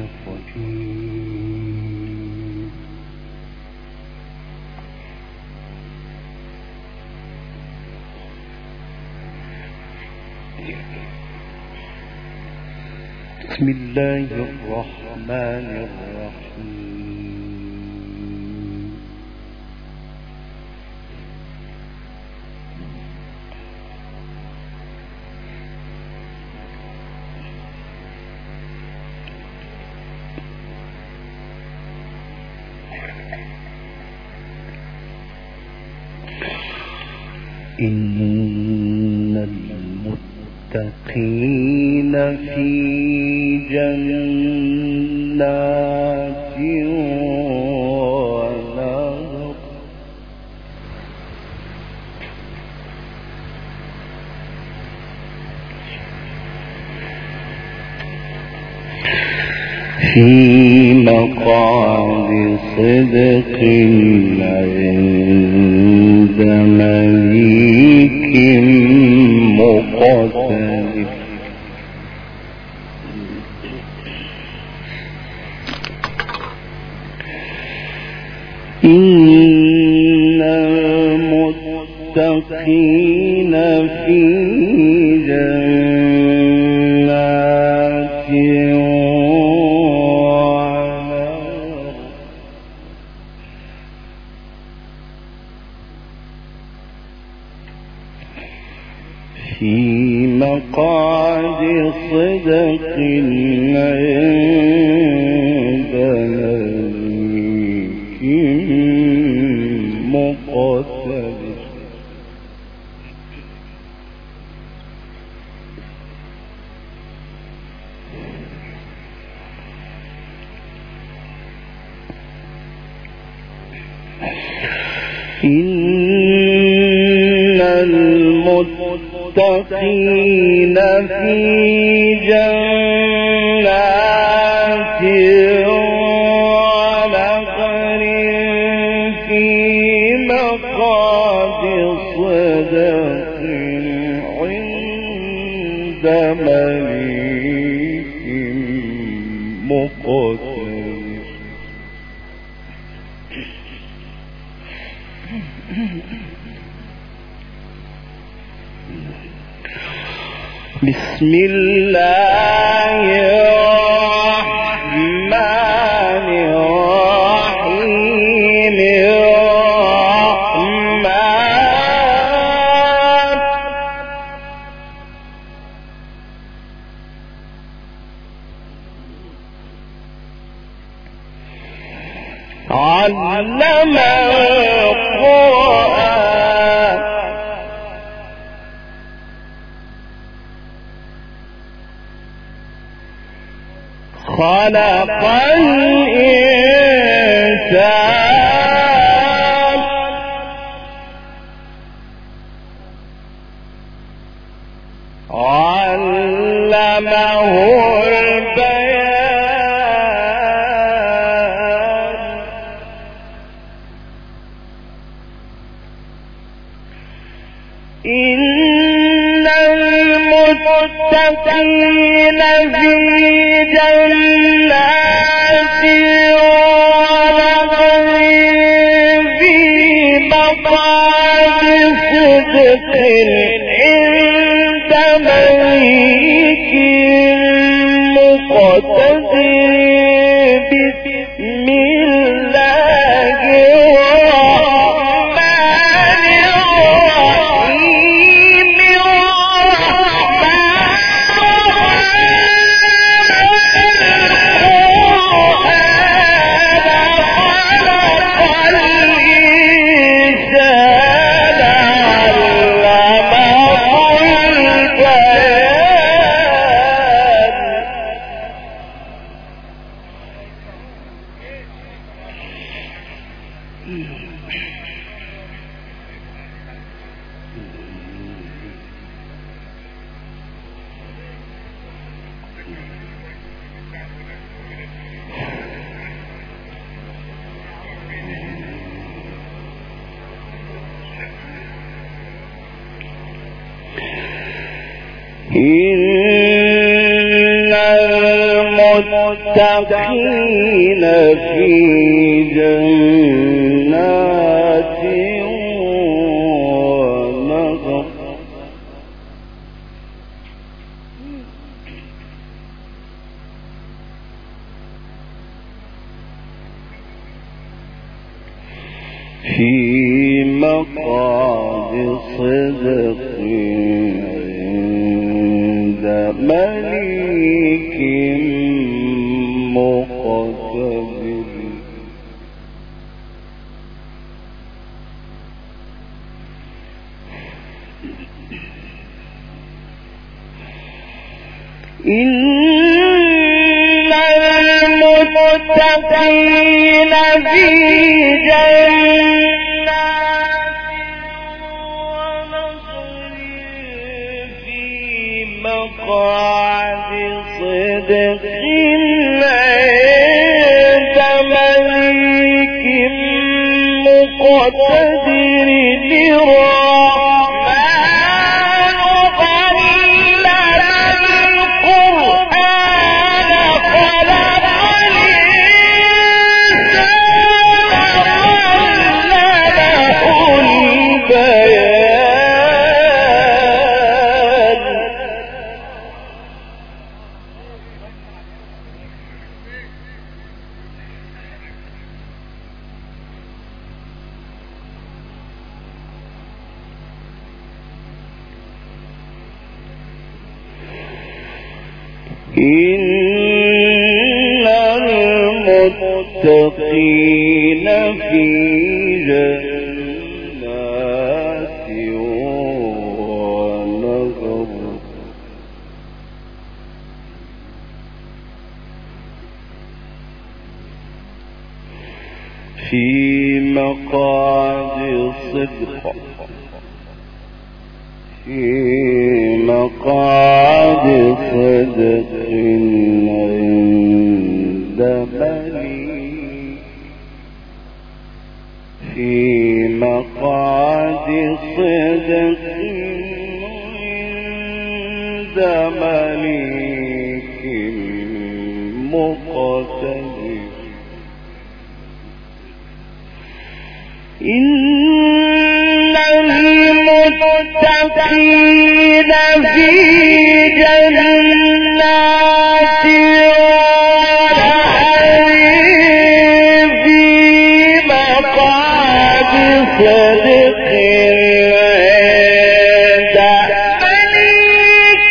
الرجيم. بسم الله الرحمن الرحيم. إن المتقين في جنات ونهر في مقعد صدق عند مليك مقتدر. إن المتقين في جنات ونهر في مقعد صدق عند مليك مقتدر. إن المتقين في جنات ونهر في مقعد صدق عند مليك مقتدر. بسم الله الرحمن الرحيم. علم القرآن خلق الإنسان علمه البيان. إن المتقين في جنات ونهر في مقعد صدق عند مليك مقتدر. بسم الله الرحمن الرحيم. إن المتقين المتقين في جنات ونهر في مقعد صدق عند مليك مقتدر إن المتقين في جنات ونهر في مقعد صدق عند مليك مقتدر إن المتقين في جنات ونهر في مقعد صدق في مقعد صدق عند مليك في مقعد صدق عند مليك مقتدر إن المتقين في جنات ونهر في مقعد صدق عند مليك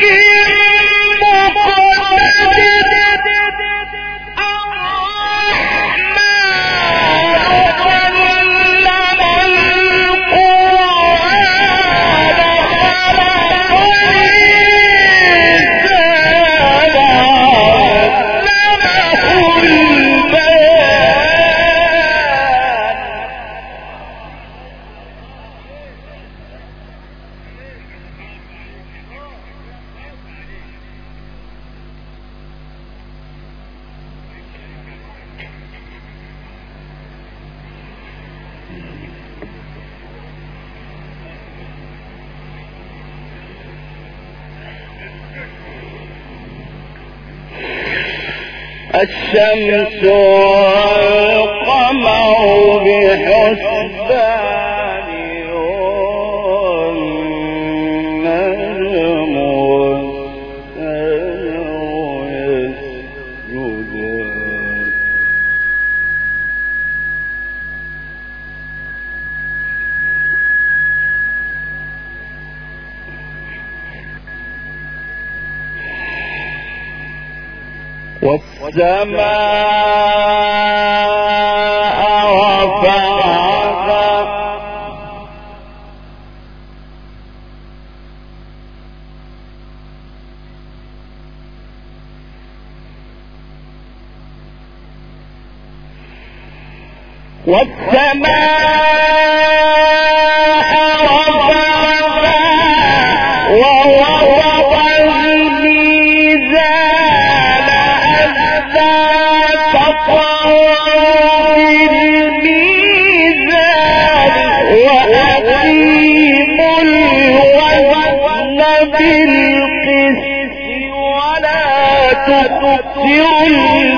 الشمس والقمر بحسبان والنجم والشجر يسجدان والسماء رفعها ووضع الميزان بالميزان وأقيموا الوزن بالقسط ولا تخسروا الميزان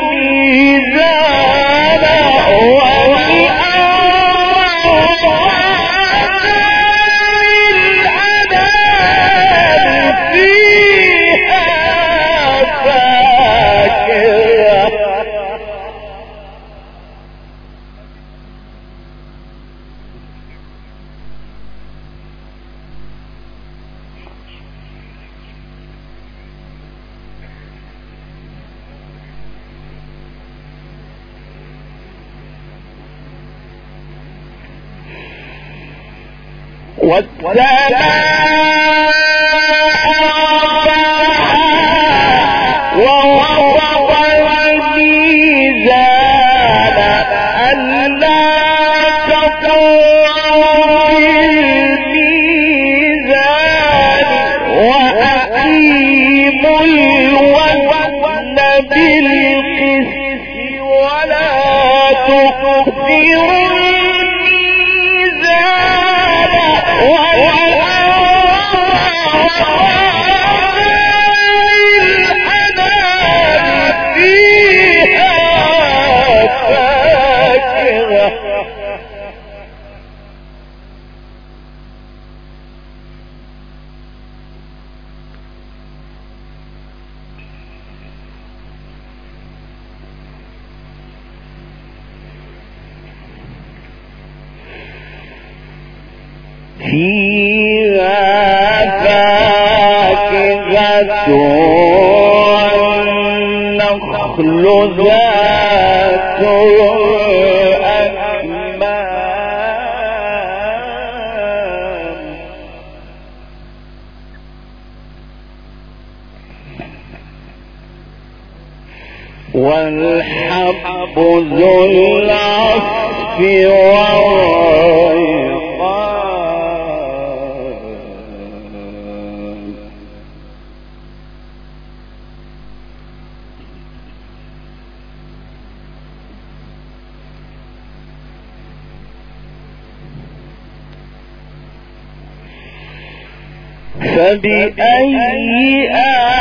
والحب ذو العصف والريحان فبأي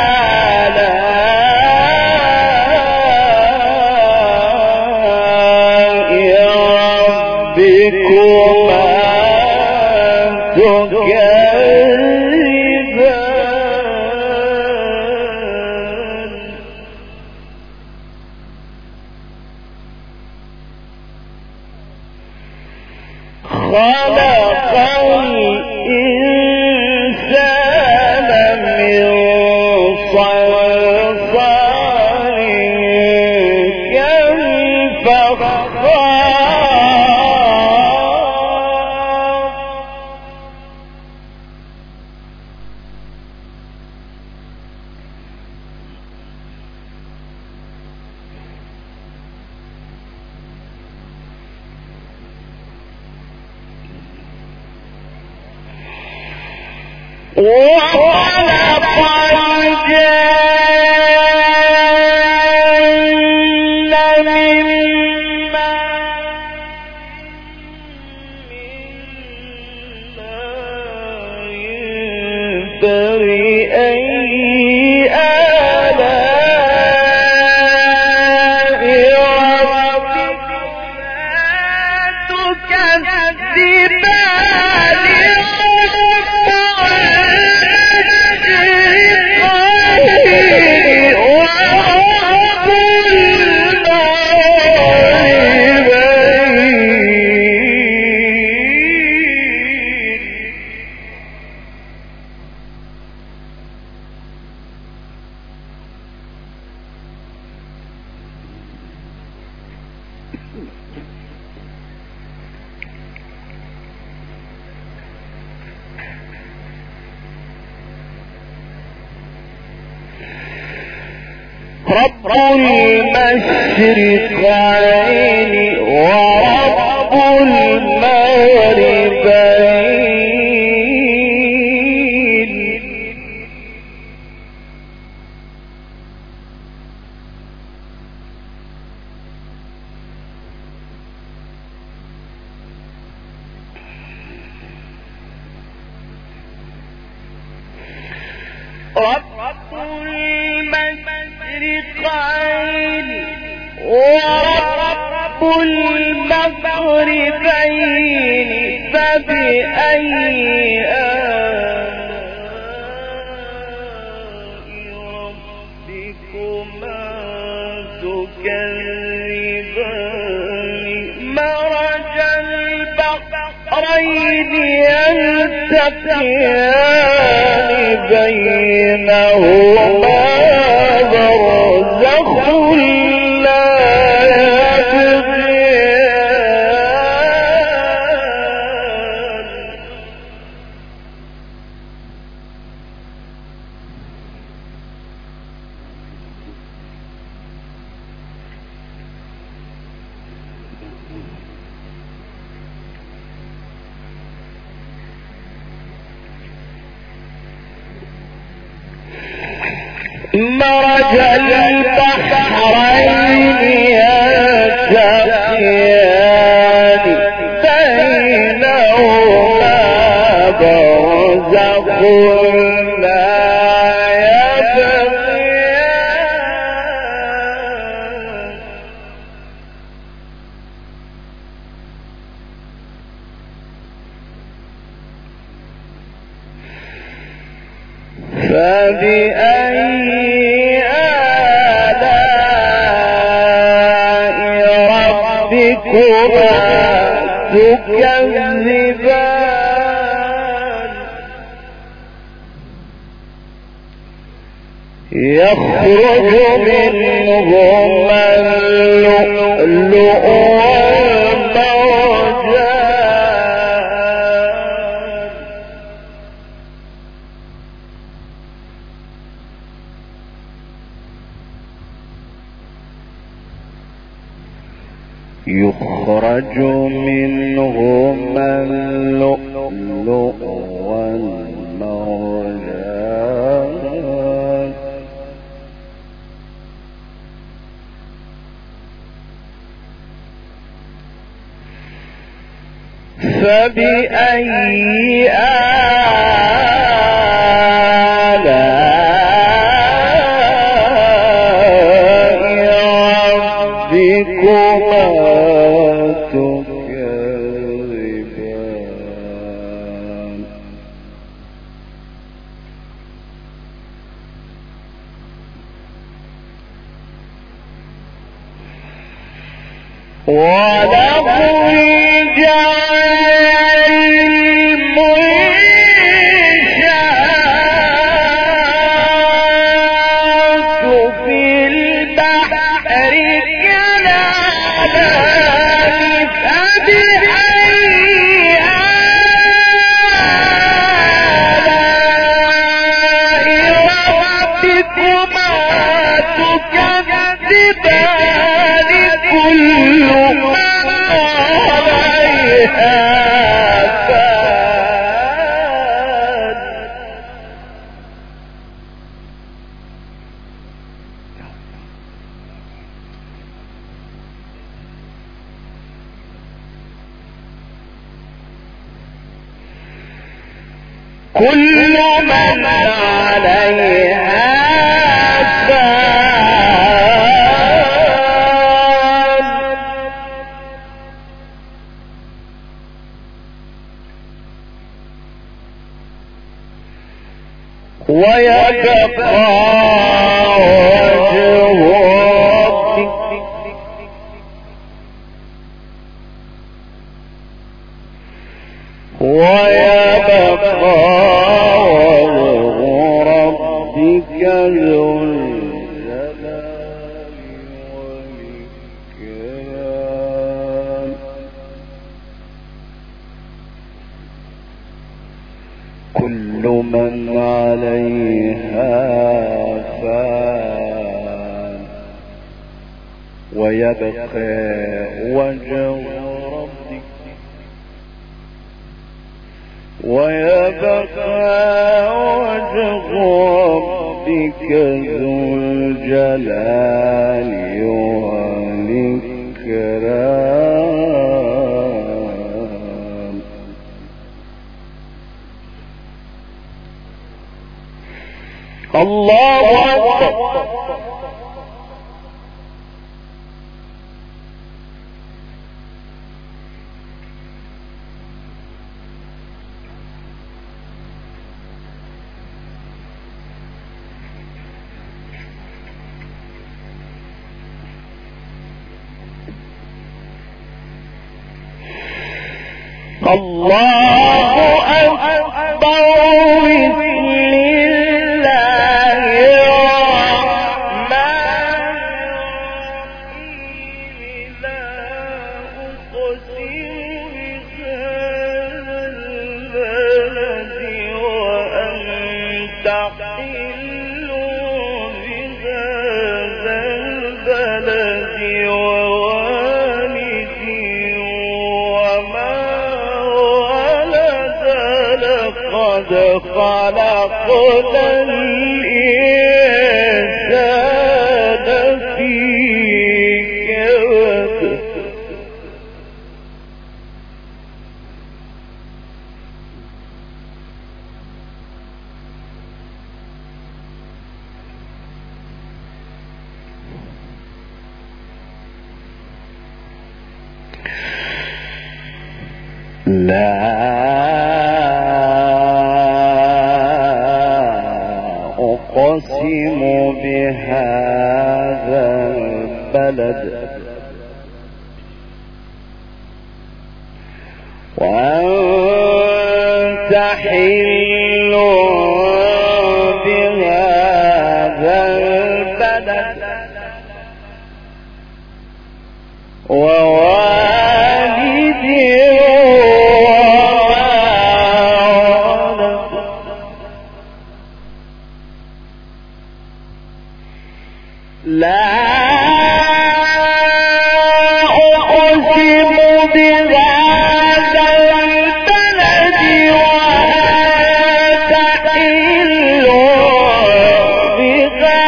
رب المشرقين ورب المغربين رب المشرقين ورب المغربين فبأي آلاء ربكما تكذبان مرج البحرين يلتقيان بينهما برزخ لا يبغيان مرج البحرين يلتقيان بينهما برزخ لا يبغيان فبأي آلاء ربكما تكذبان يخرج منهما اللؤلؤ والمرجان يخرج منهما اللؤلؤ والمرجان فبأي آلاء ربكما تكذبان وله الجعل المنشآت في البحر كالأعلام فبأي آلاء ربكما تكذبان كل من عليها فان كل من عليها فان ويبقى وجه ربك ويبقى وجه ربك ذو الجلال والإكرام كل من عليها فان ويبقى وجه ربك ربك ذو الجلال والإكرام الله أكبر الله أكبر بسم الله الرحمن الرحيم لا أقسم بهذا البلد وأنت حل بهذا البلد ووالد وما قد خلقنا الإنسان في كبد لا أقسم بهذا البلد وأنت حل بهذا البلد ووالد لا أقسم بهذا البلد وأنت حل بهذا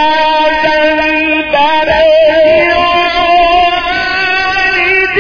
البلد ووالد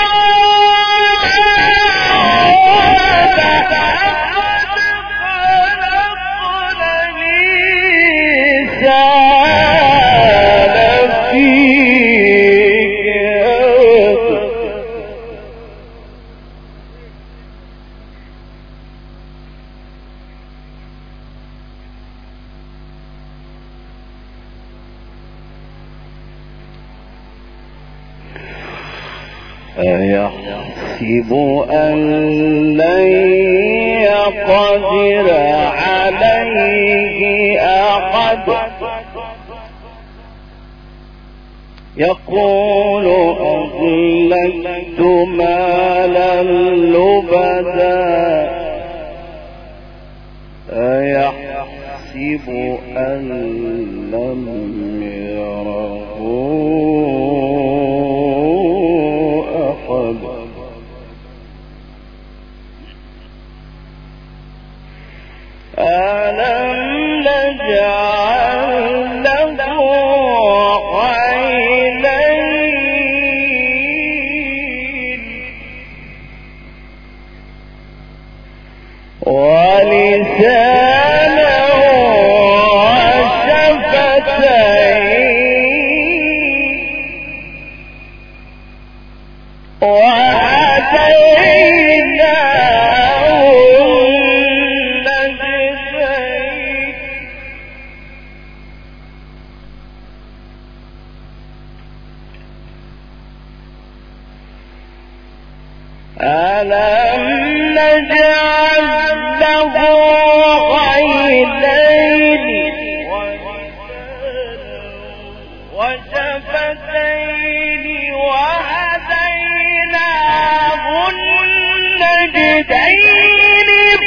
أيحسب أن لن يقدر عليه أحد يقول أهلكت مالا لبدا أيحسب أن لم يره ألم نجعل له عينين ولسانا وشفتين وهديناه النجدين ألم نجعل له عينين وشفتين وهديناه النجدين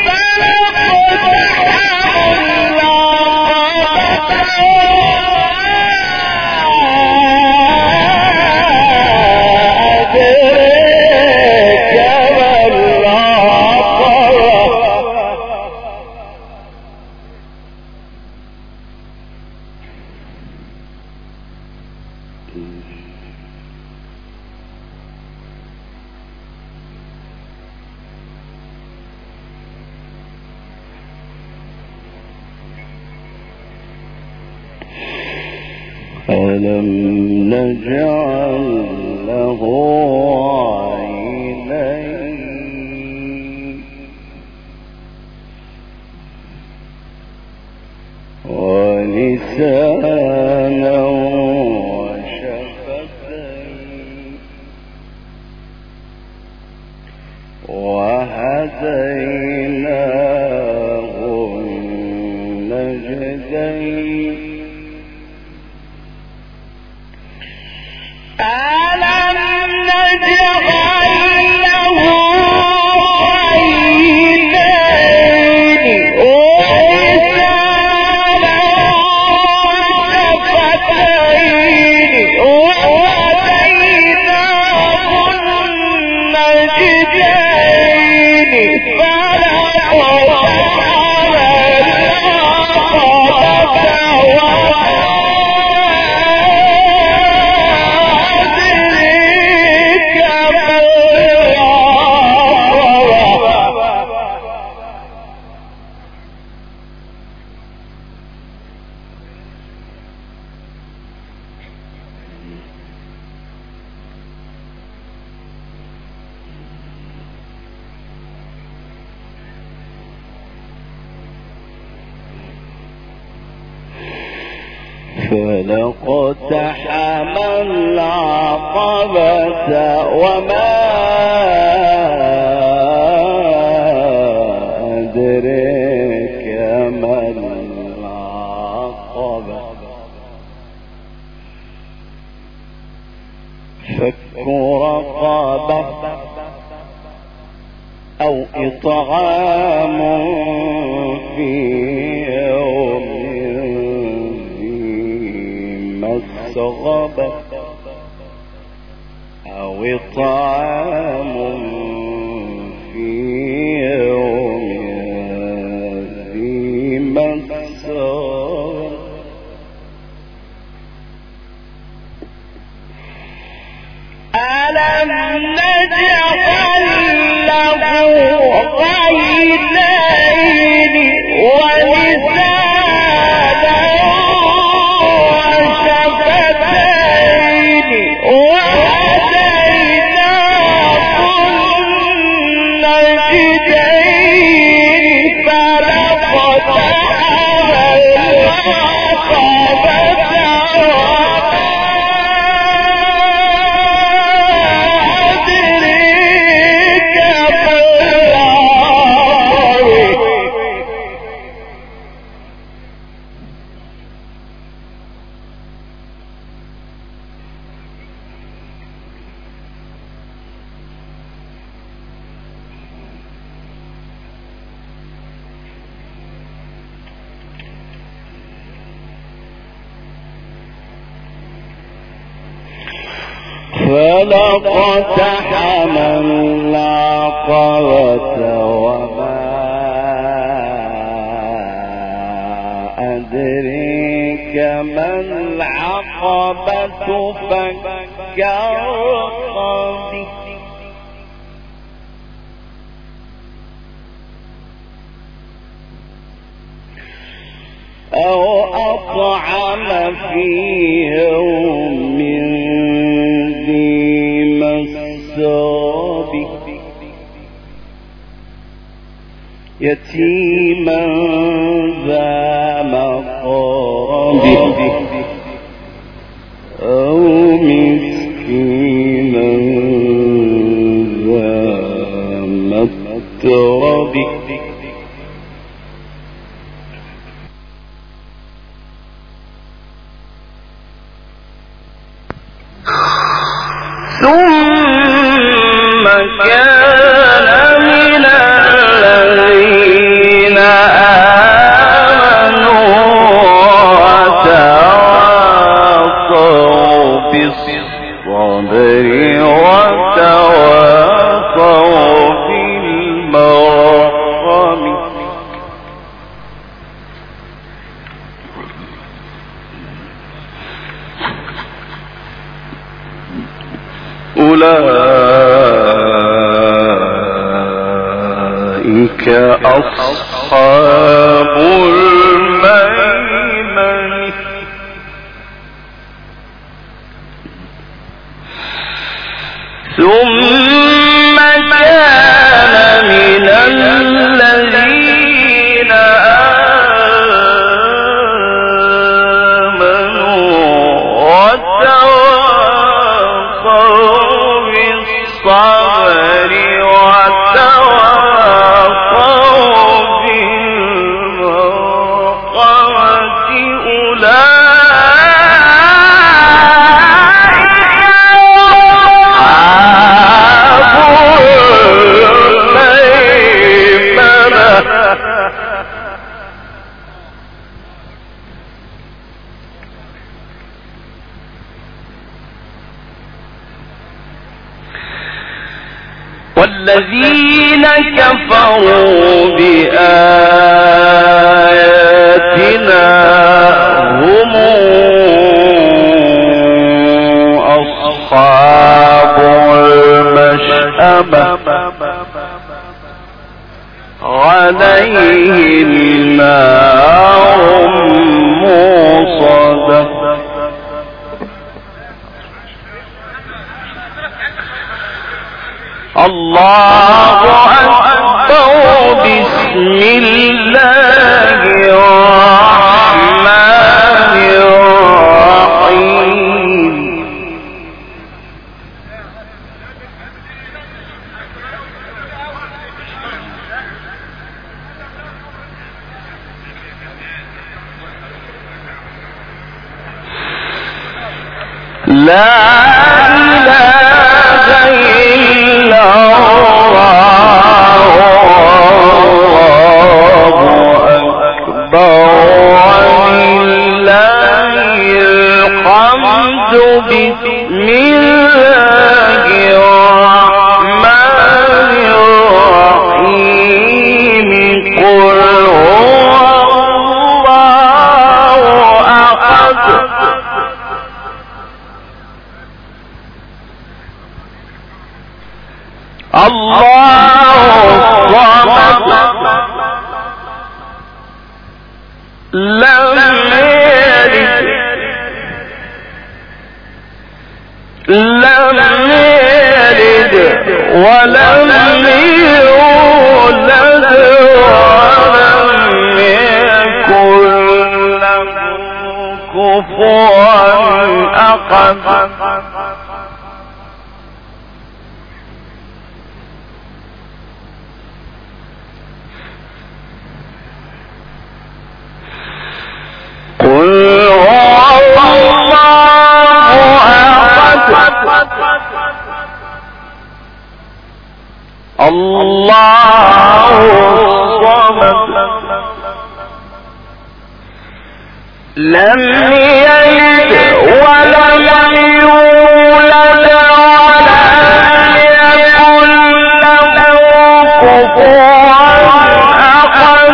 ألم نجعل له عينين ولسانا وشفتين النجدين ألم نجعل له عينين ولسانا وشفتين وهديناه النجدين فلقتحم العقبة وما أدريك ما العقبة فك رقبة أو إطعام في يوم مسغبة أو إطعام في يوم ذي مسغبة ألم نجعل له عينين ولسانا وشفتين وهديناه النجدين فلقتحم العقبة فلقتحم العقبة وما أدريك ما العقبة فك رقبة أو أطعم في يوم ذي مسغبة يتيما ذا مقربة أو مسكينا ذا متربة ثم كان من الذين آمنوا وتواصوا بالصبر وتواصوا بالمرحم أولئك أصحاب الميمنة ثم كان من الذين آمنوا وتواصوا بالصبر وتواصوا بالمرحمة والذين كفروا بآياتنا هم أصحاب المشأمة عليهم نار موصدة. الله أكبر. بسم الله الرحمن الرحيم. لا إله إلا الله أكبر ولله الحمد. بسم الله الرحمن الرحيم. قل هو الله أحد الله الصمد لم يلد ولم يولد ولم يكن له كفوا أحد. قل هو الله أحد الله الصمد لم يلد ولم يولد ولم يكن له كفوا أحد.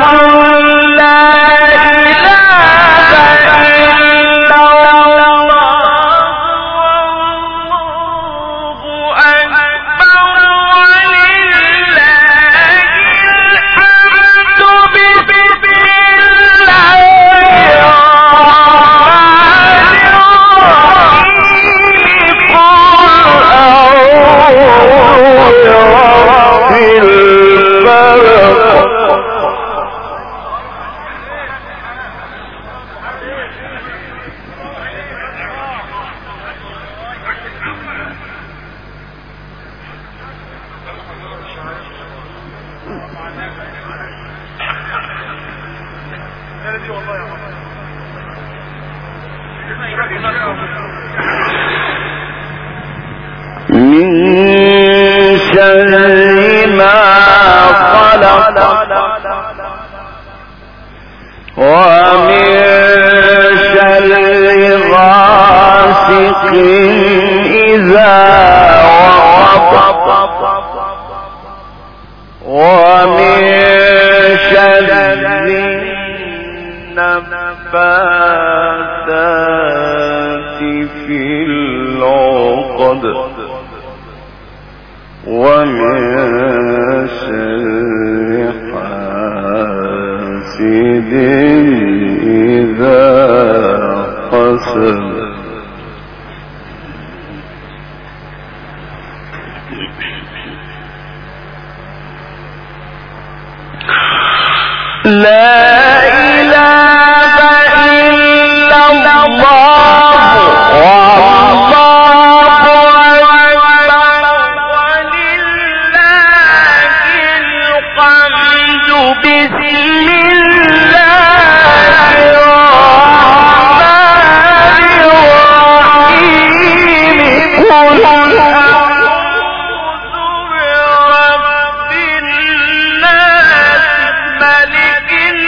من شر ما خلق ومن شر غاسق إذا وقب ومن شر النفاثات في العقد ومن شر حاسد إذا حسد. لا إله إلا الله والله أكبر ولله الحمد. بسم الله الرحمن الرحيم. قل أعوذ برب الناس ملك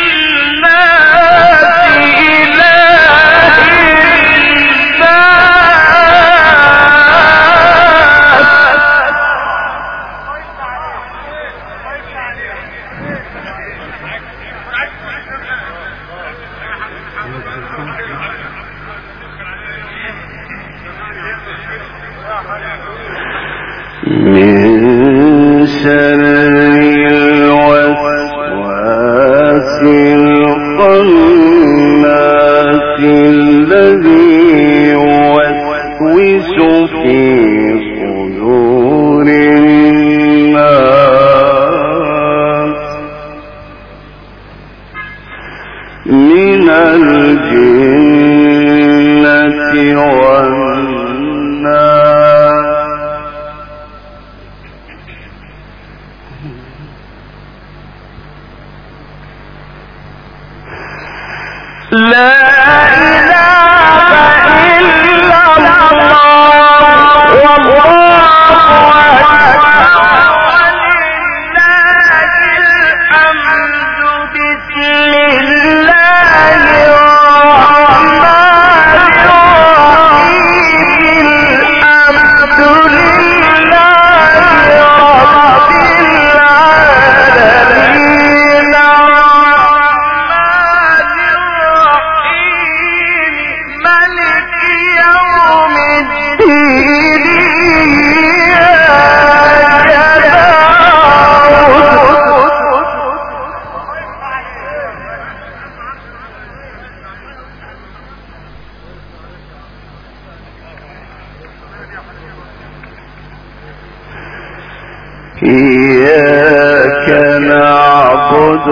إياك نعبد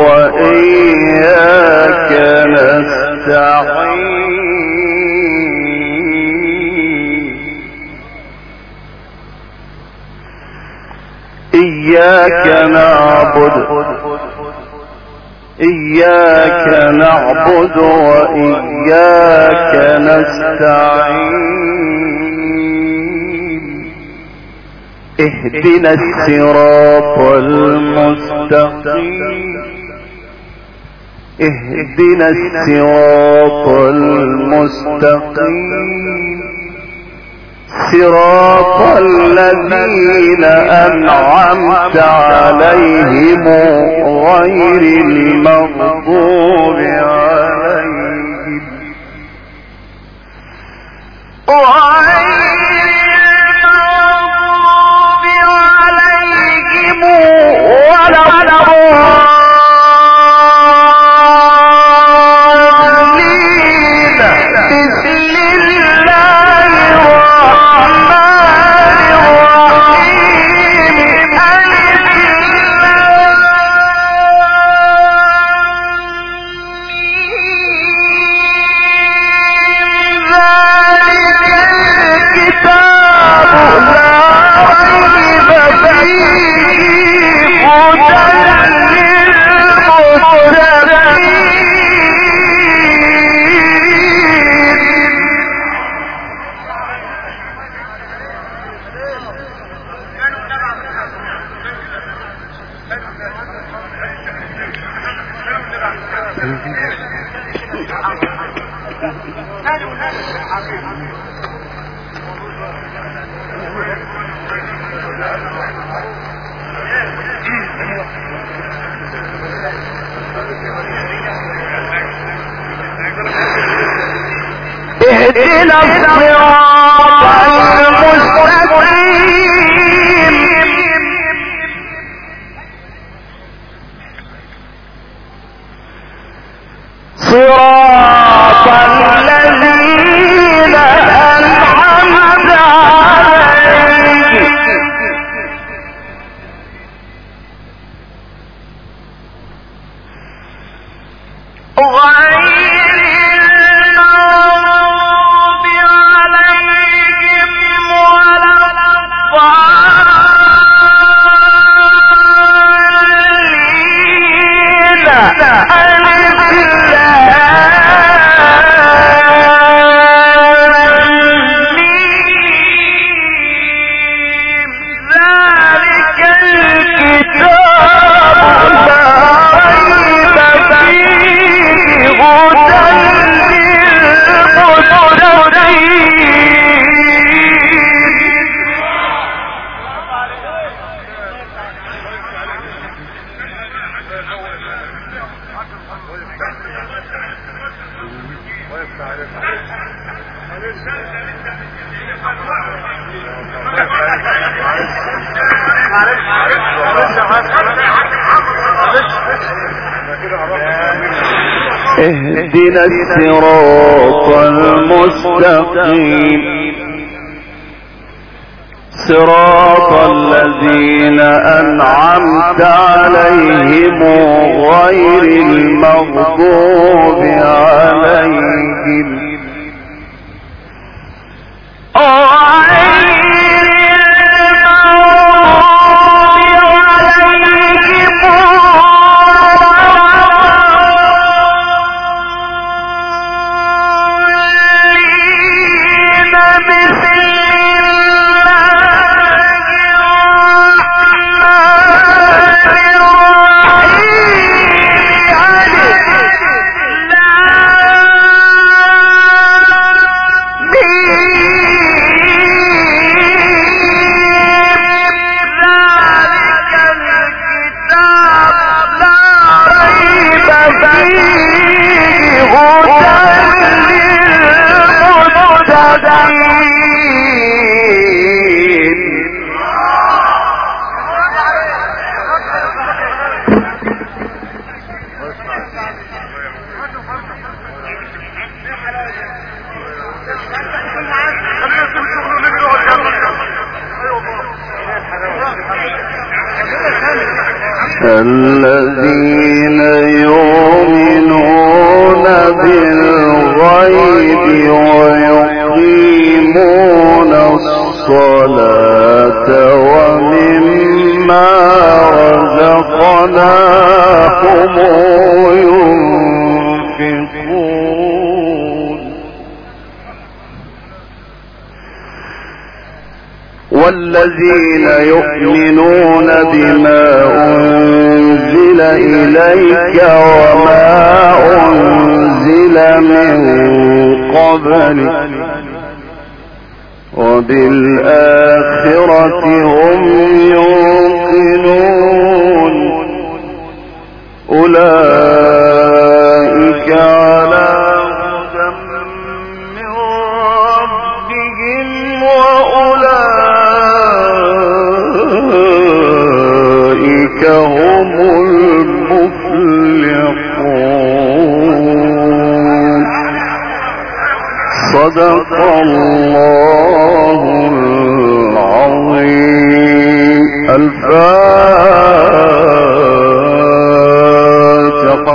وإياك نستعين إياك نعبد وإياك نستعين اهدنا الصراط المستقيم اهدنا الصراط المستقيم صراط الذين أنعمت عليهم غير المغضوب عليهم ولا الضالين بسم الله الرحمن الرحيم ذلك الكتاب لا ريب فيه اهدنا الصراط المستقيم صراط الذين أنعمت عليهم غير المغضوب عليهم اهدنا الصراط المستقيم صراط الذين أنعمت عليهم غير المغضوب عليهم الذين يؤمنون بالغيب ويقيمون الصلاة ومما رزقناهم ينفقون والذين يؤمنون بما أنزل إليك وما أنزل من قبلك وبالآخرة هم يوقنون أولئك على هدى من ربهم وأولئك هم المفلحون صدق الله العظيم. الفاتحة.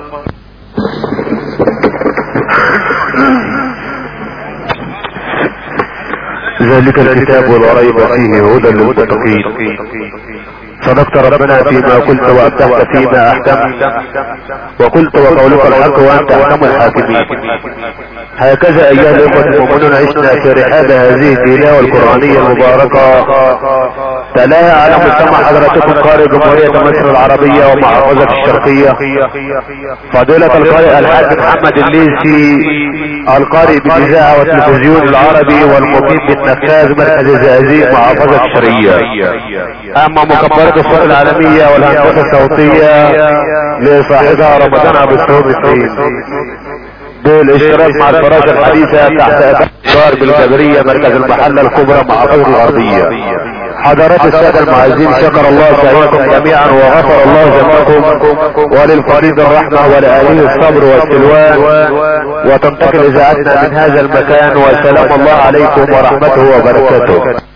ذلك الكتاب لا ريب فيه هدى للمتقين. صدقت ربنا فيما قلت وأبدعت فيما أحكمت وقلت وقولك الحق وأنت أحكم الحاكمين. هكذا أيها الأخوة المؤمنون عشنا في رحاب هذه التلاوة القرآنية المباركة تلاها على مجتمع حضراتكم قارئ جمهورية مصر العربية ومحافظة الشرقية فضيلة القارئ الحاج محمد الليثي القارئ بالإذاعة والتلفزيون العربي والمقيم بالنفاذ مركز الزقازيق محافظة الشرقية. أما مكبرات الصوت العالمية والهندسة الصوتية لصاحبها رمضان أبو السعود السيد بالاشتراك مع الفراشة الحديثة تحت إدارة بالجبرية مركز المحلة الكبرى محافظة الغربية. حضرات السادة المعزين شكر الله سعيكم جميعا وغفر الله ذنبكم وللفريق الرحمة ولأهل الصبر والسلوان وتنتقل إذاعتنا من هذا المكان والسلام الله عليكم ورحمته وبركاته.